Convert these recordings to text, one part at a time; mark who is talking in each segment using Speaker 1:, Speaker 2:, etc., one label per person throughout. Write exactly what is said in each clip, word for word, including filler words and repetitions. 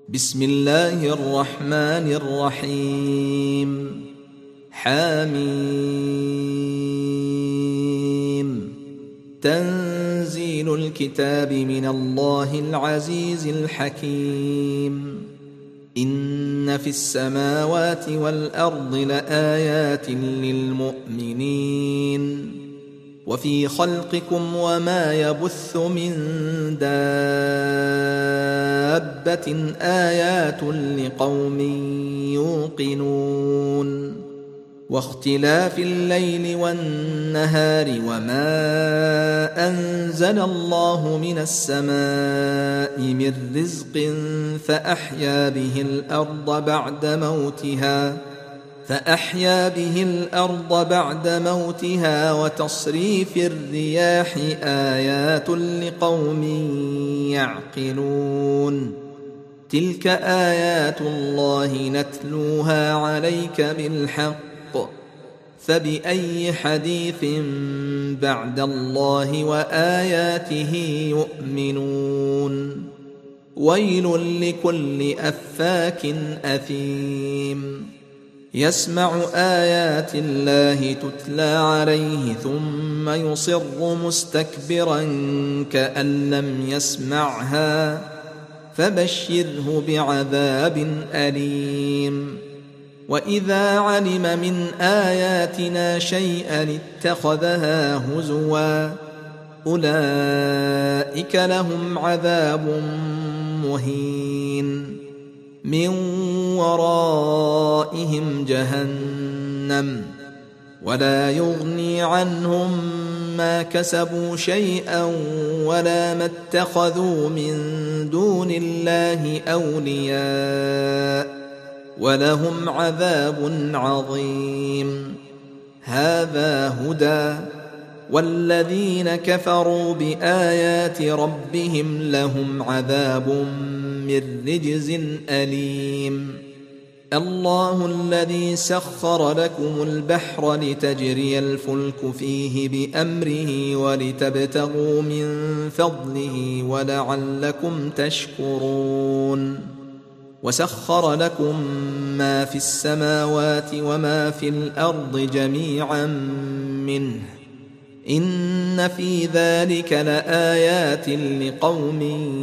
Speaker 1: بسم الله الرحمن الرحيم. حميم. تنزيل الكتاب من الله العزيز الحكيم. إن في السماوات والأرض لآيات للمؤمنين وفي خلقكم وما يبث من دابة آيات لقوم يوقنون واختلاف الليل والنهار وما أنزل الله من السماء من رزق فأحيا به الأرض بعد موتها فأحيا به الأرض بعد موتها وتصريف الرياح آيات لقوم يعقلون. تلك آيات الله نتلوها عليك بالحق فبأي حديث بعد الله وآياته يؤمنون. ويل لكل أفاك أثيم يسمع آيات الله تتلى عليه ثم يصر مستكبرا كأن لم يسمعها فبشره بعذاب أليم. وإذا علم من آياتنا شيئا اتخذها هزوا أولئك لهم عذاب مهين من ورائهم جهنم ولا يغني عنهم ما كسبوا شيئا ولا ما اتخذوا من دون الله أولياء ولهم عذاب عظيم. هذا هدى والذين كفروا بآيات ربهم لهم عذاب من رجز أليم. الله الذي سخر لكم البحر لتجري الفلك فيه بأمره ولتبتغوا من فضله ولعلكم تشكرون. وسخر لكم ما في السماوات وما في الأرض جميعا منه إن في ذلك لآيات لقوم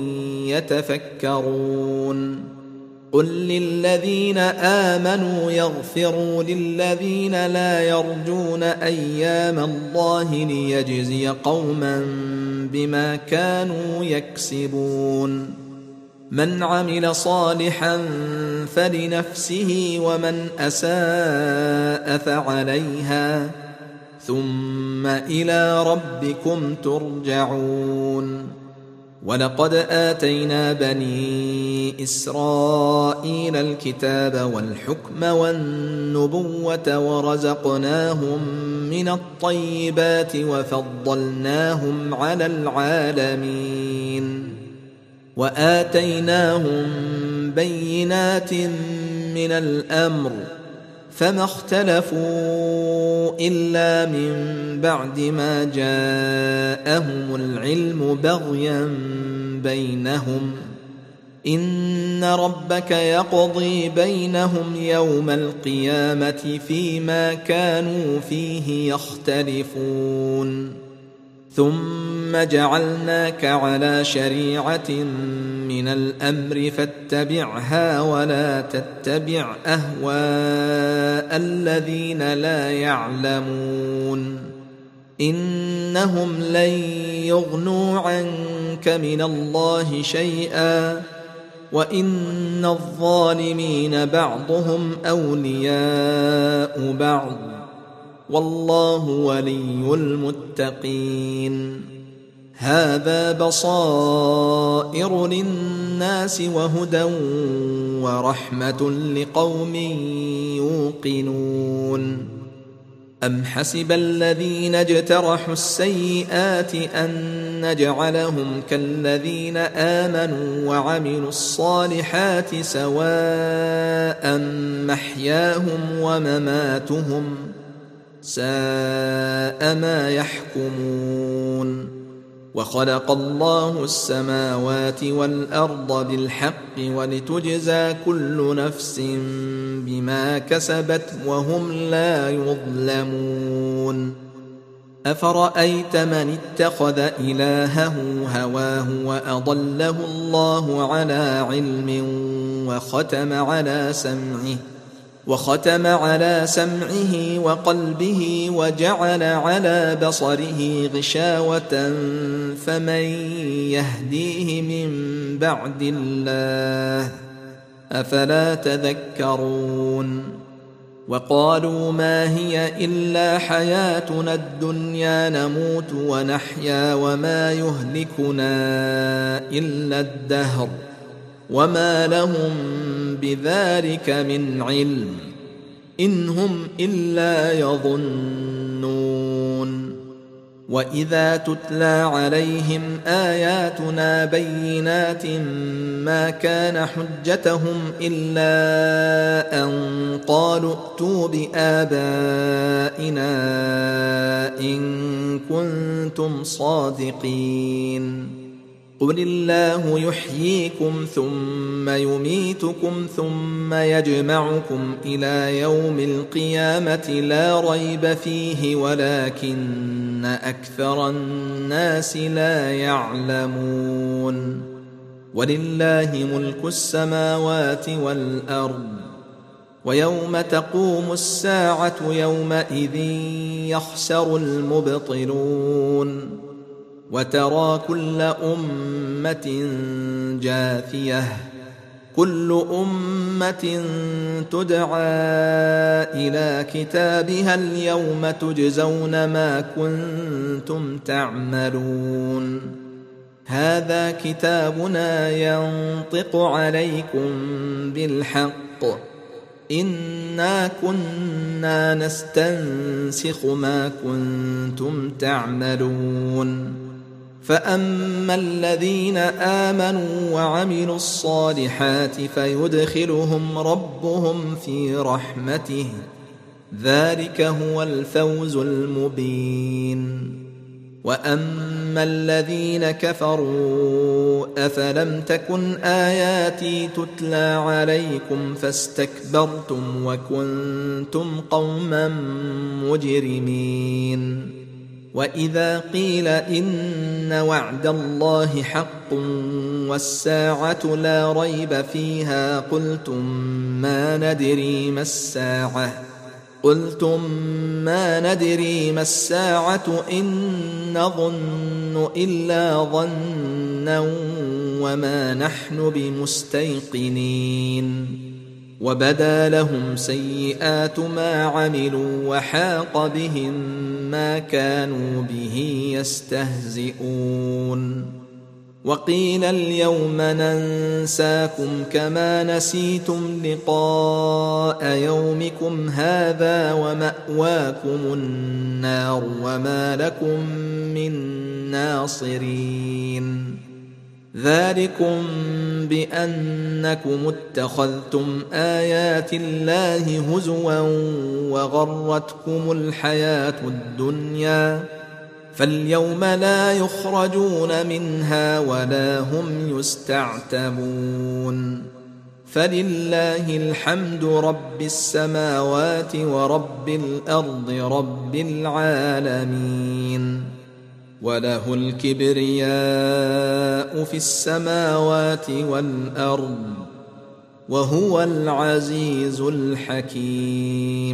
Speaker 1: يتفكرون. قل للذين آمنوا يغفروا للذين لا يرجون أيام الله ليجزي قوما بما كانوا يكسبون. من عمل صالحا فلنفسه ومن أساء فعليها ثم إلى ربكم ترجعون. ولقد آتينا بني إسرائيل الكتاب والحكم والنبوة ورزقناهم من الطيبات وفضلناهم على العالمين وآتيناهم بينات من الأمر فما اختلفوا إلا من بعد ما جاءهم العلم بغيا بينهم. إن ربك يقضي بينهم يوم القيامة فيما كانوا فيه يختلفون. ثم جعلناك على شريعة من الأمر فاتبعها ولا تتبع أهواء الذين لا يعلمون. إنهم لن يغنوا عنك من الله شيئا وإن الظالمين بعضهم أولياء بعض والله ولي المتقين. هذا بصائر للناس وهدى ورحمة لقوم يوقنون. أم حسب الذين اجترحوا السيئات أن نجعلهم كالذين آمنوا وعملوا الصالحات سواء محياهم ومماتهم ساء ما يحكمون. وخلق الله السماوات والأرض بالحق ولتجزى كل نفس بما كسبت وهم لا يظلمون أفرأيت من اتخذ إلهه هواه وأضله الله على علم وختم على سمعه وختم على سمعه وقلبه وجعل على بصره غشاوة فمن يهديه من بعد الله أفلا تذكرون وقالوا ما هي إلا حياتنا الدنيا نموت ونحيا وما يهلكنا إلا الدهر وما لهم بذلك من علم إن هم إلا يظنون وإذا تتلى عليهم آياتنا بينات ما كان حجتهم إلا أن قالوا ائتوا بآبائنا إن كنتم صادقين قل الله يحييكم ثم يميتكم ثم يجمعكم إلى يوم القيامة لا ريب فيه ولكن أكثر الناس لا يعلمون ولله ملك السماوات والأرض ويوم تقوم الساعة يومئذ يخسر المبطلون وترى كل أمة جاثية كل أمة تدعى إلى كتابها اليوم تجزون ما كنتم تعملون هذا كتابنا ينطق عليكم بالحق إنا كنا نستنسخ ما كنتم تعملون فأما الذين آمنوا وعملوا الصالحات فيدخلهم ربهم في رحمته ذلك هو الفوز المبين وأما الذين كفروا أفلم تكن آياتي تتلى عليكم فاستكبرتم وكنتم قوما مجرمين وإذا قيل إن وعد الله حق والساعة لا ريب فيها قلتم ما ندري ما الساعة قلتم ما ندري ما الساعة إن نظن إلا ظنا وما نحن بمستيقنين وبدا لهم سيئات ما عملوا وحاق بهم ما كانوا به يستهزئون وقيل اليوم ننساكم كما نسيتم لقاء يومكم هذا ومأواكم النار وما لكم من ناصرين ذلكم بأنكم اتخذتم آيات الله هزوا وغرتكم الحياة الدنيا فاليوم لا يخرجون منها ولا هم يستعتبون فلله الحمد رب السماوات ورب الأرض رب العالمين وله الكبرياء في السماوات والأرض وهو العزيز الحكيم.